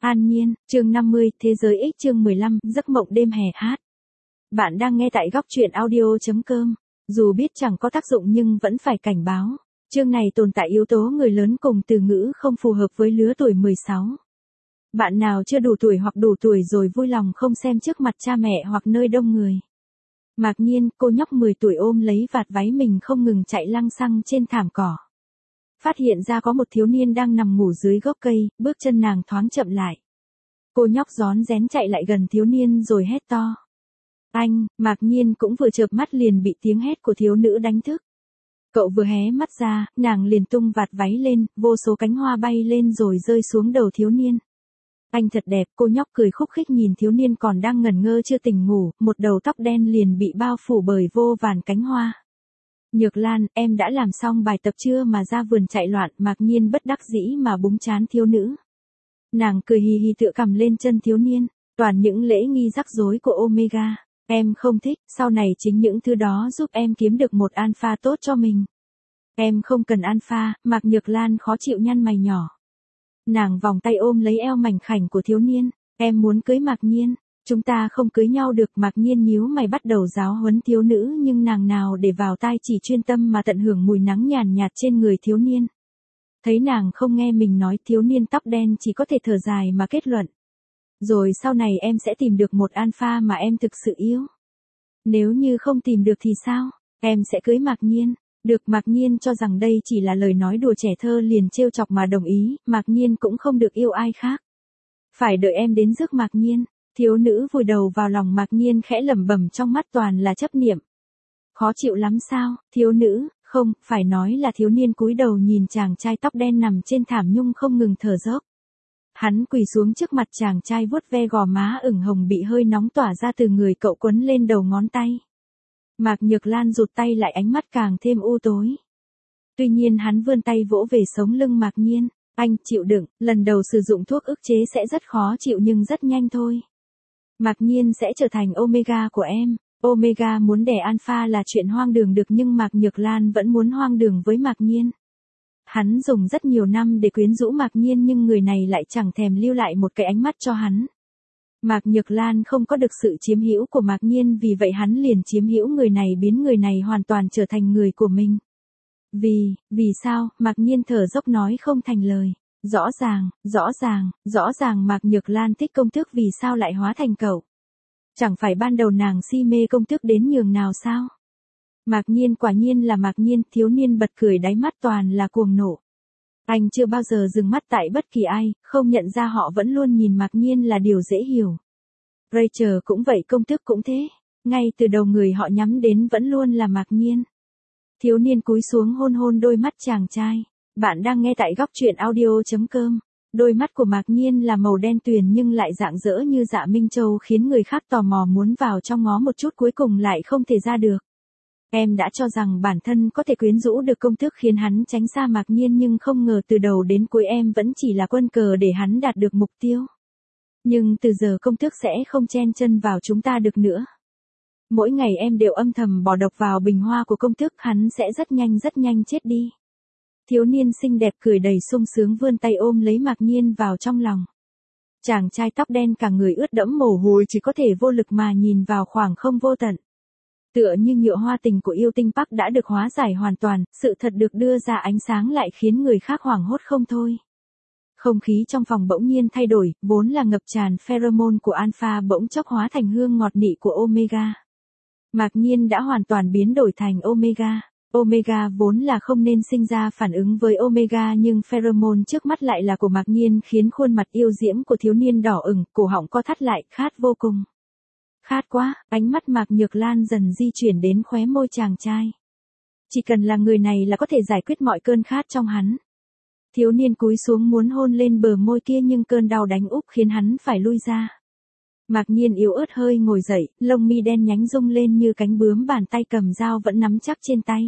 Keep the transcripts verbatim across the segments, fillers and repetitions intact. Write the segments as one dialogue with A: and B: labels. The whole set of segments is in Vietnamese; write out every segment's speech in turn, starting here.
A: An Nhiên, chương năm mươi, Thế giới X chương mười lăm, Giấc mộng đêm hè hát. Bạn đang nghe tại góc truyện audio chấm com. Dù biết chẳng có tác dụng nhưng vẫn phải cảnh báo. Chương này tồn tại yếu tố người lớn cùng từ ngữ không phù hợp với lứa tuổi mười sáu. Bạn nào chưa đủ tuổi hoặc đủ tuổi rồi vui lòng không xem trước mặt cha mẹ hoặc nơi đông người. Mạc Nhiên, cô nhóc mười tuổi ôm lấy vạt váy mình không ngừng chạy lăng xăng trên thảm cỏ. Phát hiện ra có một thiếu niên đang nằm ngủ dưới gốc cây, bước chân nàng thoáng chậm lại. Cô nhóc rón rén chạy lại gần thiếu niên rồi hét to. Anh, Mạc Nhiên cũng vừa chợp mắt liền bị tiếng hét của thiếu nữ đánh thức. Cậu vừa hé mắt ra, nàng liền tung vạt váy lên, vô số cánh hoa bay lên rồi rơi xuống đầu thiếu niên. Anh thật đẹp, cô nhóc cười khúc khích nhìn thiếu niên còn đang ngẩn ngơ chưa tỉnh ngủ, một đầu tóc đen liền bị bao phủ bởi vô vàn cánh hoa. Nhược Lan, em đã làm xong bài tập chưa mà ra vườn chạy loạn? Mạc Nhiên bất đắc dĩ mà búng trán thiếu nữ. Nàng cười hì hì tựa cầm lên chân thiếu niên, toàn những lễ nghi rắc rối của Omega. Em không thích, sau này chính những thứ đó giúp em kiếm được một alpha tốt cho mình. Em không cần alpha, Mạc Nhược Lan khó chịu nhăn mày nhỏ. Nàng vòng tay ôm lấy eo mảnh khảnh của thiếu niên, em muốn cưới Mạc Nhiên. Chúng ta không cưới nhau được. Mạc Nhiên nhíu mày bắt đầu giáo huấn thiếu nữ nhưng nàng nào để vào tai, chỉ chuyên tâm mà tận hưởng mùi nắng nhàn nhạt trên người thiếu niên. Thấy nàng không nghe mình nói, thiếu niên tóc đen chỉ có thể thở dài mà kết luận. Rồi sau này em sẽ tìm được một alpha mà em thực sự yêu. Nếu như không tìm được thì sao? Em sẽ cưới Mạc Nhiên. Được. Mạc Nhiên cho rằng đây chỉ là lời nói đùa trẻ thơ liền trêu chọc mà đồng ý, Mạc Nhiên cũng không được yêu ai khác. Phải đợi em đến rước Mạc Nhiên. Thiếu nữ vùi đầu vào lòng Mạc Nhiên khẽ lẩm bẩm, trong mắt toàn là chấp niệm. Khó chịu lắm sao? Thiếu nữ, không, phải nói là thiếu niên cúi đầu nhìn chàng trai tóc đen nằm trên thảm nhung không ngừng thở dốc. Hắn quỳ xuống trước mặt chàng trai vuốt ve gò má ửng hồng bị hơi nóng tỏa ra từ người cậu quấn lên đầu ngón tay. Mạc Nhược Lan rụt tay lại, ánh mắt càng thêm u tối. Tuy nhiên hắn vươn tay vỗ về sống lưng Mạc Nhiên. Anh, chịu đựng, lần đầu sử dụng thuốc ức chế sẽ rất khó chịu nhưng rất nhanh thôi. Mạc Nhiên sẽ trở thành Omega của em. Omega muốn đẻ alpha là chuyện hoang đường được nhưng Mạc Nhược Lan vẫn muốn hoang đường với Mạc Nhiên. Hắn dùng rất nhiều năm để quyến rũ Mạc Nhiên nhưng người này lại chẳng thèm lưu lại một cái ánh mắt cho hắn. Mạc Nhược Lan không có được sự chiếm hữu của Mạc Nhiên, vì vậy hắn liền chiếm hữu người này, biến người này hoàn toàn trở thành người của mình. Vì, vì sao? Mạc Nhiên thở dốc nói không thành lời. Rõ ràng, rõ ràng, rõ ràng Mạc Nhược Lan thích công tước, vì sao lại hóa thành cậu? Chẳng phải ban đầu nàng si mê công tước đến nhường nào sao? Mạc Nhiên, quả nhiên là Mạc Nhiên. Thiếu niên bật cười, đáy mắt toàn là cuồng nộ. Anh chưa bao giờ dừng mắt tại bất kỳ ai, không nhận ra họ vẫn luôn nhìn Mạc Nhiên là điều dễ hiểu. Rachel cũng vậy, công tước cũng thế. Ngay từ đầu người họ nhắm đến vẫn luôn là Mạc Nhiên. Thiếu niên cúi xuống hôn hôn đôi mắt chàng trai. Bạn đang nghe tại góc truyện audio chấm com. Đôi mắt của Mạc Nhiên là màu đen tuyền nhưng lại rạng rỡ như dạ Minh Châu, khiến người khác tò mò muốn vào trong ngó một chút, cuối cùng lại không thể ra được. Em đã cho rằng bản thân có thể quyến rũ được công tước khiến hắn tránh xa Mạc Nhiên, nhưng không ngờ từ đầu đến cuối em vẫn chỉ là quân cờ để hắn đạt được mục tiêu. Nhưng từ giờ công tước sẽ không chen chân vào chúng ta được nữa. Mỗi ngày em đều âm thầm bỏ độc vào bình hoa của công tước, hắn sẽ rất nhanh rất nhanh chết đi. Thiếu niên xinh đẹp cười đầy sung sướng vươn tay ôm lấy Mạc Nhiên vào trong lòng. Chàng trai tóc đen cả người ướt đẫm mồ hôi chỉ có thể vô lực mà nhìn vào khoảng không vô tận. Tựa như nhựa hoa tình của yêu tinh Park đã được hóa giải hoàn toàn, sự thật được đưa ra ánh sáng lại khiến người khác hoảng hốt không thôi. Không khí trong phòng bỗng nhiên thay đổi, vốn là ngập tràn pheromone của alpha bỗng chốc hóa thành hương ngọt nị của Omega. Mạc Nhiên đã hoàn toàn biến đổi thành Omega. Omega vốn là không nên sinh ra phản ứng với Omega, nhưng pheromone trước mắt lại là của Mạc Nhiên, khiến khuôn mặt yêu diễm của thiếu niên đỏ ửng, cổ họng co thắt lại, khát vô cùng. Khát quá. Ánh mắt Mạc Nhược Lan dần di chuyển đến khóe môi chàng trai. Chỉ cần là người này là có thể giải quyết mọi cơn khát trong hắn. Thiếu niên cúi xuống muốn hôn lên bờ môi kia nhưng cơn đau đánh úp khiến hắn phải lui ra. Mạc Nhiên yếu ớt hơi ngồi dậy, lông mi đen nhánh rung lên như cánh bướm, bàn tay cầm dao vẫn nắm chắc trên tay.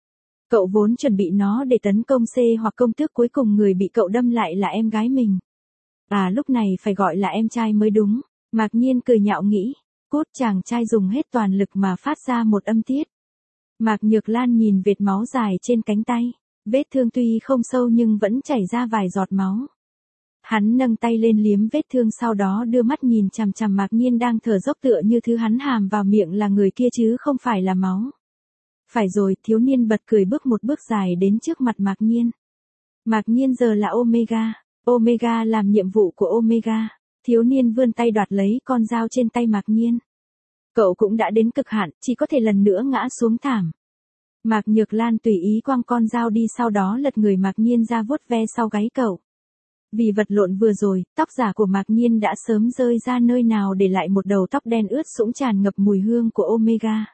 A: Cậu vốn chuẩn bị nó để tấn công C hoặc công tước, cuối cùng người bị cậu đâm lại là em gái mình. À, lúc này phải gọi là em trai mới đúng. Mạc Nhiên cười nhạo nghĩ. Cút. Chàng trai dùng hết toàn lực mà phát ra một âm tiết. Mạc Nhược Lan nhìn vệt máu dài trên cánh tay. Vết thương tuy không sâu nhưng vẫn chảy ra vài giọt máu. Hắn nâng tay lên liếm vết thương sau đó đưa mắt nhìn chằm chằm Mạc Nhiên đang thở dốc tựa như thứ hắn hàm vào miệng là người kia chứ không phải là máu. Phải rồi, thiếu niên bật cười bước một bước dài đến trước mặt Mạc Nhiên. Mạc Nhiên giờ là Omega. Omega làm nhiệm vụ của Omega. Thiếu niên vươn tay đoạt lấy con dao trên tay Mạc Nhiên. Cậu cũng đã đến cực hạn, chỉ có thể lần nữa ngã xuống thảm. Mạc Nhược Lan tùy ý quăng con dao đi sau đó lật người Mạc Nhiên ra vuốt ve sau gáy cậu. Vì vật lộn vừa rồi, tóc giả của Mạc Nhiên đã sớm rơi ra nơi nào để lại một đầu tóc đen ướt sũng tràn ngập mùi hương của Omega.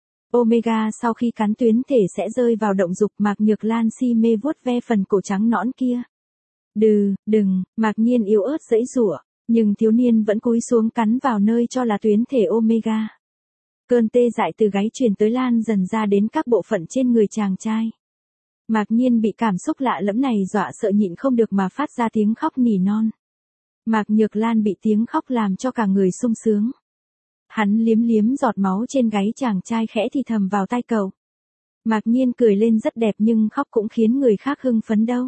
A: Omega sau khi cắn tuyến thể sẽ rơi vào động dục, Mạc Nhược Lan si mê vuốt ve phần cổ trắng nõn kia. Đừ, đừng, Mạc Nhiên yếu ớt giãy giụa, nhưng thiếu niên vẫn cúi xuống cắn vào nơi cho là tuyến thể Omega. Cơn tê dại từ gáy truyền tới lan dần ra đến các bộ phận trên người chàng trai. Mạc Nhiên bị cảm xúc lạ lẫm này dọa sợ nhịn không được mà phát ra tiếng khóc nỉ non. Mạc Nhược Lan bị tiếng khóc làm cho cả người sung sướng. Hắn liếm liếm giọt máu trên gáy chàng trai khẽ thì thầm vào tai cậu. Mạc Nhiên cười lên rất đẹp nhưng khóc cũng khiến người khác hưng phấn đâu.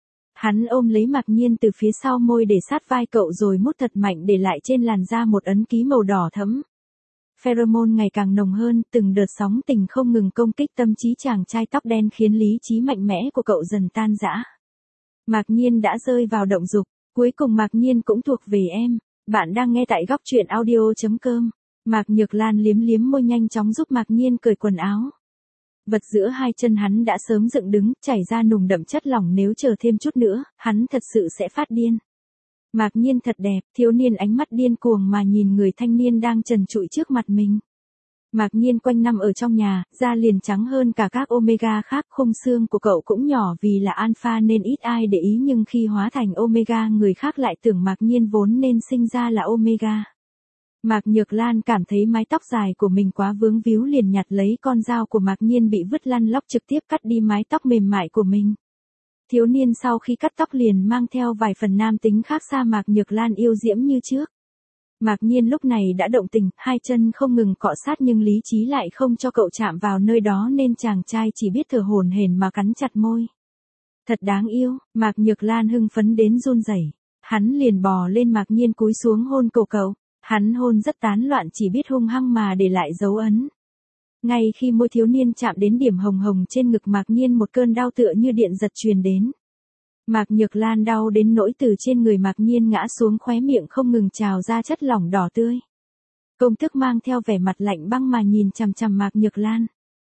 A: Hắn ôm lấy Mạc Nhiên từ phía sau môi để sát vai cậu rồi mút thật mạnh để lại trên làn da một ấn ký màu đỏ thẫm. Pheromone ngày càng nồng hơn, từng đợt sóng tình không ngừng công kích tâm trí chàng trai tóc đen khiến lý trí mạnh mẽ của cậu dần tan rã. Mạc Nhiên đã rơi vào động dục, cuối cùng Mạc Nhiên cũng thuộc về em. Bạn đang nghe tại góc truyện audio chấm com. Mạc Nhược Lan liếm liếm môi nhanh chóng giúp Mạc Nhiên cởi quần áo. Vật giữa hai chân hắn đã sớm dựng đứng, chảy ra nùng đậm chất lỏng, nếu chờ thêm chút nữa, hắn thật sự sẽ phát điên. Mạc Nhiên thật đẹp, thiếu niên ánh mắt điên cuồng mà nhìn người thanh niên đang trần trụi trước mặt mình. Mạc Nhiên quanh năm ở trong nhà, da liền trắng hơn cả các Omega khác, khung xương của cậu cũng nhỏ vì là alpha nên ít ai để ý, nhưng khi hóa thành Omega người khác lại tưởng Mạc Nhiên vốn nên sinh ra là Omega. Mạc Nhược Lan cảm thấy mái tóc dài của mình quá vướng víu liền nhặt lấy con dao của Mạc Nhiên bị vứt lăn lóc trực tiếp cắt đi mái tóc mềm mại của mình. Thiếu niên sau khi cắt tóc liền mang theo vài phần nam tính khác xa Mạc Nhược Lan yêu diễm như trước. Mạc Nhiên lúc này đã động tình, hai chân không ngừng cọ sát nhưng lý trí lại không cho cậu chạm vào nơi đó nên chàng trai chỉ biết thở hổn hển mà cắn chặt môi. Thật đáng yêu, Mạc Nhược Lan hưng phấn đến run rẩy. Hắn liền bò lên Mạc Nhiên cúi xuống hôn cổ cậu. Hắn hôn rất tán loạn chỉ biết hung hăng mà để lại dấu ấn. Ngay khi môi thiếu niên chạm đến điểm hồng hồng trên ngực Mạc Nhiên một cơn đau tựa như điện giật truyền đến. Mạc Nhược Lan đau đến nỗi từ trên người Mạc Nhiên ngã xuống, khóe miệng không ngừng trào ra chất lỏng đỏ tươi. Công tước mang theo vẻ mặt lạnh băng mà nhìn chằm chằm Mạc Nhược Lan.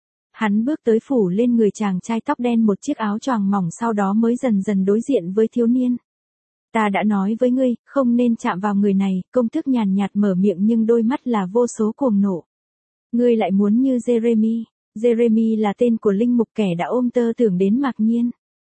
A: Hắn bước tới phủ lên người chàng trai tóc đen một chiếc áo choàng mỏng sau đó mới dần dần đối diện với thiếu niên. Ta đã nói với ngươi, không nên chạm vào người này, công tước nhàn nhạt mở miệng nhưng đôi mắt là vô số cuồng nộ. Ngươi lại muốn như Jeremy. Jeremy là tên của linh mục kẻ đã ôm tơ tưởng đến Mạc Nhiên.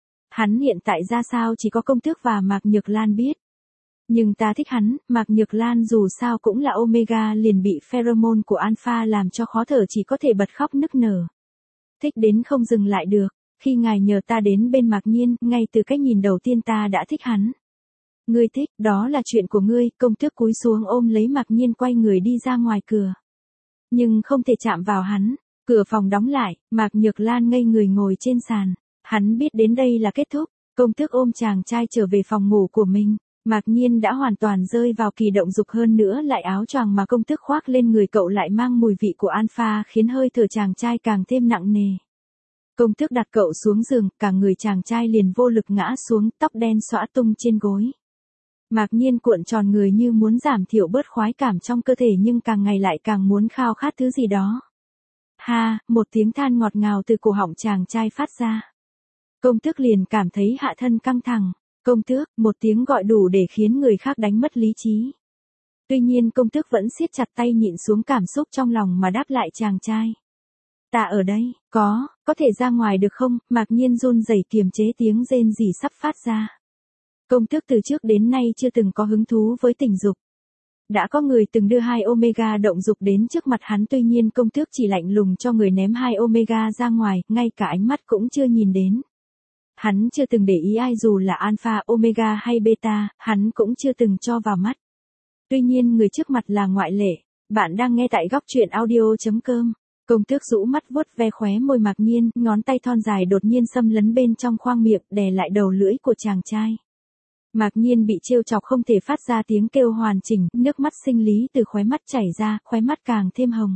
A: Hắn hiện tại ra sao chỉ có công tước và Mạc Nhược Lan biết. Nhưng ta thích hắn, Mạc Nhược Lan dù sao cũng là Omega liền bị pheromone của Alpha làm cho khó thở chỉ có thể bật khóc nức nở. Thích đến không dừng lại được, khi ngài nhờ ta đến bên Mạc Nhiên, ngay từ cách nhìn đầu tiên ta đã thích hắn. Ngươi thích, đó là chuyện của ngươi, công tước cúi xuống ôm lấy Mạc Nhiên quay người đi ra ngoài cửa. Nhưng không thể chạm vào hắn, cửa phòng đóng lại, Mạc Nhược Lan ngây người ngồi trên sàn. Hắn biết đến đây là kết thúc, công tước ôm chàng trai trở về phòng ngủ của mình. Mạc Nhiên đã hoàn toàn rơi vào kỳ động dục, hơn nữa lại áo choàng mà công tước khoác lên người cậu lại mang mùi vị của alpha khiến hơi thở chàng trai càng thêm nặng nề. Công tước đặt cậu xuống giường, cả người chàng trai liền vô lực ngã xuống, tóc đen xõa tung trên gối. Mạc Nhiên cuộn tròn người như muốn giảm thiểu bớt khoái cảm trong cơ thể nhưng càng ngày lại càng muốn khao khát thứ gì đó. Ha, một tiếng than ngọt ngào từ cổ họng chàng trai phát ra. Công tước liền cảm thấy hạ thân căng thẳng. Công tước, một tiếng gọi đủ để khiến người khác đánh mất lý trí. Tuy nhiên công tước vẫn siết chặt tay nhịn xuống cảm xúc trong lòng mà đáp lại chàng trai. Ta ở đây, có, có thể ra ngoài được không? Mạc Nhiên run rẩy kiềm chế tiếng rên rỉ sắp phát ra. Công tước từ trước đến nay chưa từng có hứng thú với tình dục. Đã có người từng đưa hai Omega động dục đến trước mặt hắn, tuy nhiên công tước chỉ lạnh lùng cho người ném hai Omega ra ngoài, ngay cả ánh mắt cũng chưa nhìn đến. Hắn chưa từng để ý ai dù là Alpha, Omega hay Beta, hắn cũng chưa từng cho vào mắt. Tuy nhiên người trước mặt là ngoại lệ. Bạn đang nghe tại góc truyện audio chấm com. Công tước rũ mắt vuốt ve khóe môi Mạc Nhiên, ngón tay thon dài đột nhiên xâm lấn bên trong khoang miệng đè lại đầu lưỡi của chàng trai. Mạc Nhiên bị trêu chọc không thể phát ra tiếng kêu hoàn chỉnh, nước mắt sinh lý từ khóe mắt chảy ra, khóe mắt càng thêm hồng.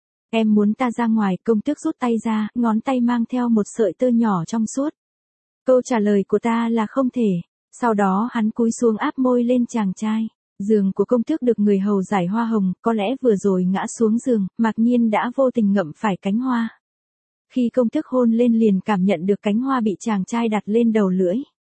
A: Em muốn ta ra ngoài, công tước rút tay ra, ngón tay mang theo một sợi tơ nhỏ trong suốt. Câu trả lời của ta là không thể. Sau đó hắn cúi xuống áp môi lên chàng trai. Giường của công tước được người hầu giải hoa hồng, có lẽ vừa rồi ngã xuống giường, Mạc Nhiên đã vô tình ngậm phải cánh hoa. Khi công tước hôn lên liền cảm nhận được cánh hoa bị chàng trai đặt lên đầu lưỡi.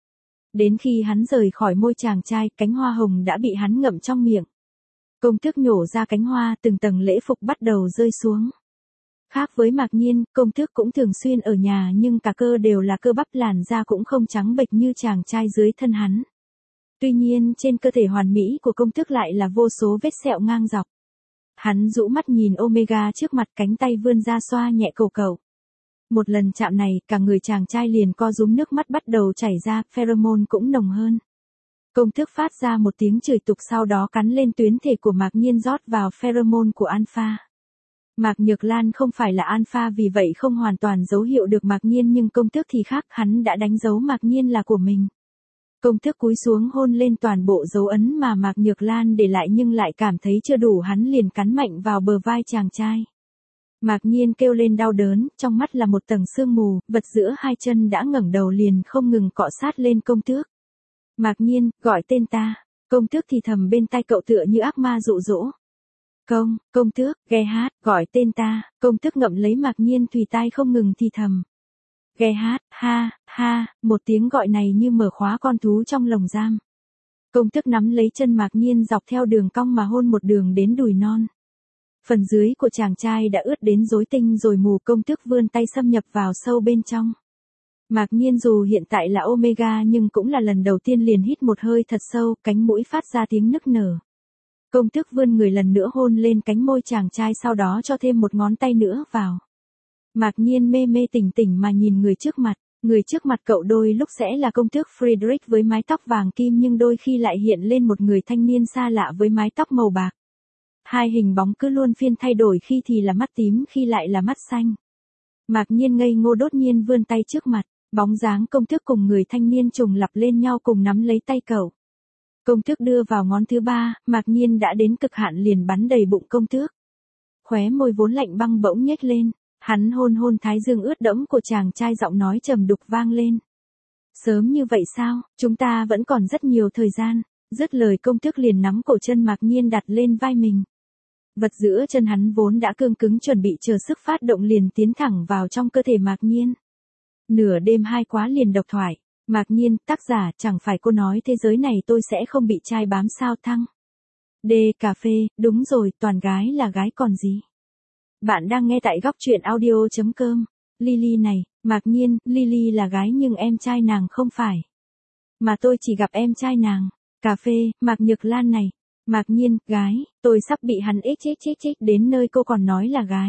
A: Đến khi hắn rời khỏi môi chàng trai, cánh hoa hồng đã bị hắn ngậm trong miệng. Công tước nhổ ra cánh hoa, từng tầng lễ phục bắt đầu rơi xuống. Khác với Mạc Nhiên, công tước cũng thường xuyên ở nhà nhưng cả cơ đều là cơ bắp, làn da cũng không trắng bệch như chàng trai dưới thân hắn. Tuy nhiên trên cơ thể hoàn mỹ của công tước lại là vô số vết sẹo ngang dọc. Hắn rũ mắt nhìn Omega trước mặt, cánh tay vươn ra xoa nhẹ cổ cậu. Một lần chạm này, cả người chàng trai liền co rúm, nước mắt bắt đầu chảy ra, pheromone cũng nồng hơn. Công tước phát ra một tiếng chửi tục, sau đó cắn lên tuyến thể của Mạc Nhiên rót vào pheromone của Alpha. Mạc Nhược Lan không phải là Alpha, vì vậy không hoàn toàn dấu hiệu được Mạc Nhiên, nhưng công tước thì khác, hắn đã đánh dấu Mạc Nhiên là của mình. Công tước cúi xuống hôn lên toàn bộ dấu ấn mà Mạc Nhược Lan để lại, nhưng lại cảm thấy chưa đủ, hắn liền cắn mạnh vào bờ vai chàng trai. Mạc Nhiên kêu lên đau đớn, trong mắt là một tầng sương mù, vật giữa hai chân đã ngẩng đầu liền không ngừng cọ sát lên công tước. Mạc Nhiên, gọi tên ta. Công tước thì thầm bên tai cậu tựa như ác ma dụ dỗ. Công, công tước, ghe hát, gọi tên ta. Công tước ngậm lấy Mạc Nhiên thùy tai không ngừng thì thầm. Ghe hát, ha, ha, một tiếng gọi này như mở khóa con thú trong lồng giam. Công tước nắm lấy chân Mạc Nhiên dọc theo đường cong mà hôn một đường đến đùi non. Phần dưới của chàng trai đã ướt đến rối tinh rồi mù, công tước vươn tay xâm nhập vào sâu bên trong. Mạc Nhiên dù hiện tại là Omega nhưng cũng là lần đầu tiên liền hít một hơi thật sâu, cánh mũi phát ra tiếng nức nở. Công tước vươn người lần nữa hôn lên cánh môi chàng trai, sau đó cho thêm một ngón tay nữa vào. Mạc Nhiên mê mê tỉnh tỉnh mà nhìn người trước mặt. Người trước mặt cậu đôi lúc sẽ là công tước Friedrich với mái tóc vàng kim, nhưng đôi khi lại hiện lên một người thanh niên xa lạ với mái tóc màu bạc. Hai hình bóng cứ luôn phiên thay đổi, khi thì là mắt tím, khi lại là mắt xanh. Mạc Nhiên ngây ngô đột nhiên vươn tay trước mặt, bóng dáng công tước cùng người thanh niên trùng lặp lên nhau cùng nắm lấy tay cậu. Công tước đưa vào ngón thứ ba, Mạc Nhiên đã đến cực hạn liền bắn đầy bụng công tước. Khóe môi vốn lạnh băng bỗng nhếch lên, hắn hôn hôn thái dương ướt đẫm của chàng trai, giọng nói trầm đục vang lên. Sớm như vậy sao, chúng ta vẫn còn rất nhiều thời gian. Dứt lời công tước liền nắm cổ chân Mạc Nhiên đặt lên vai mình. Vật giữa chân hắn vốn đã cương cứng chuẩn bị chờ sức phát động liền tiến thẳng vào trong cơ thể Mạc Nhiên. Nửa đêm hai quá liền độc thoại. Mạc Nhiên, tác giả, chẳng phải cô nói thế giới này tôi sẽ không bị trai bám sao thăng. D cà phê, đúng rồi, toàn gái là gái còn gì. Bạn đang nghe tại góc truyện audio chấm com. Lily này, Mạc Nhiên, Lily là gái nhưng em trai nàng không phải. Mà tôi chỉ gặp em trai nàng. Cà phê, Mạc Nhược Lan này. Mạc Nhiên, gái, tôi sắp bị hắn ích chích chích chích đến nơi cô còn nói là gái.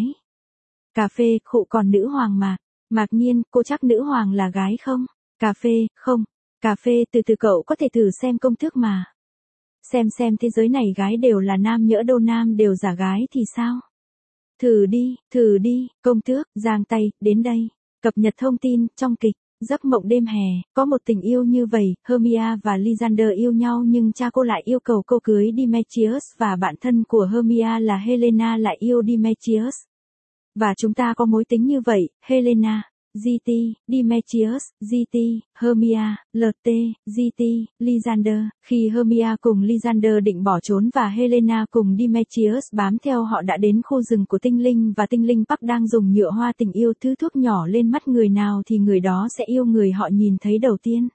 A: Cà phê, khụ, còn nữ hoàng mà. Mạc Nhiên, cô chắc nữ hoàng là gái không? Cà phê, không. Cà phê, từ từ cậu có thể thử xem công thức mà. Xem xem thế giới này gái đều là nam, nhỡ đâu nam đều giả gái thì sao? Thử đi, thử đi, công tước, giang tay, đến đây. Cập nhật thông tin, trong kịch, Giấc mộng đêm hè, có một tình yêu như vậy, Hermia và Lysander yêu nhau nhưng cha cô lại yêu cầu cô cưới Demetrius và bạn thân của Hermia là Helena lại yêu Demetrius. Và chúng ta có mối tính như vậy, Helena, giê tê, Demetrius, giê tê, Hermia, lờ tê, giê tê, Lysander. Khi Hermia cùng Lysander định bỏ trốn và Helena cùng Demetrius bám theo họ đã đến khu rừng của tinh linh và tinh linh Park đang dùng nhựa hoa tình yêu thứ thuốc nhỏ lên mắt người nào thì người đó sẽ yêu người họ nhìn thấy đầu tiên.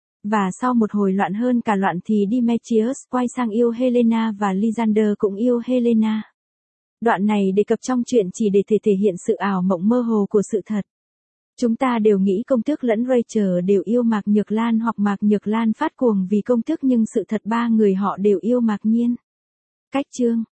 A: Và sau một hồi loạn hơn cả loạn thì Demetrius quay sang yêu Helena và Lysander cũng yêu Helena. Đoạn này đề cập trong truyện chỉ để thể thể hiện sự ảo mộng mơ hồ của sự thật. Chúng ta đều nghĩ công tước lẫn Rachel đều yêu Mạc Nhược Lan hoặc Mạc Nhược Lan phát cuồng vì công tước nhưng sự thật ba người họ đều yêu Mạc Nhiên. Cách chương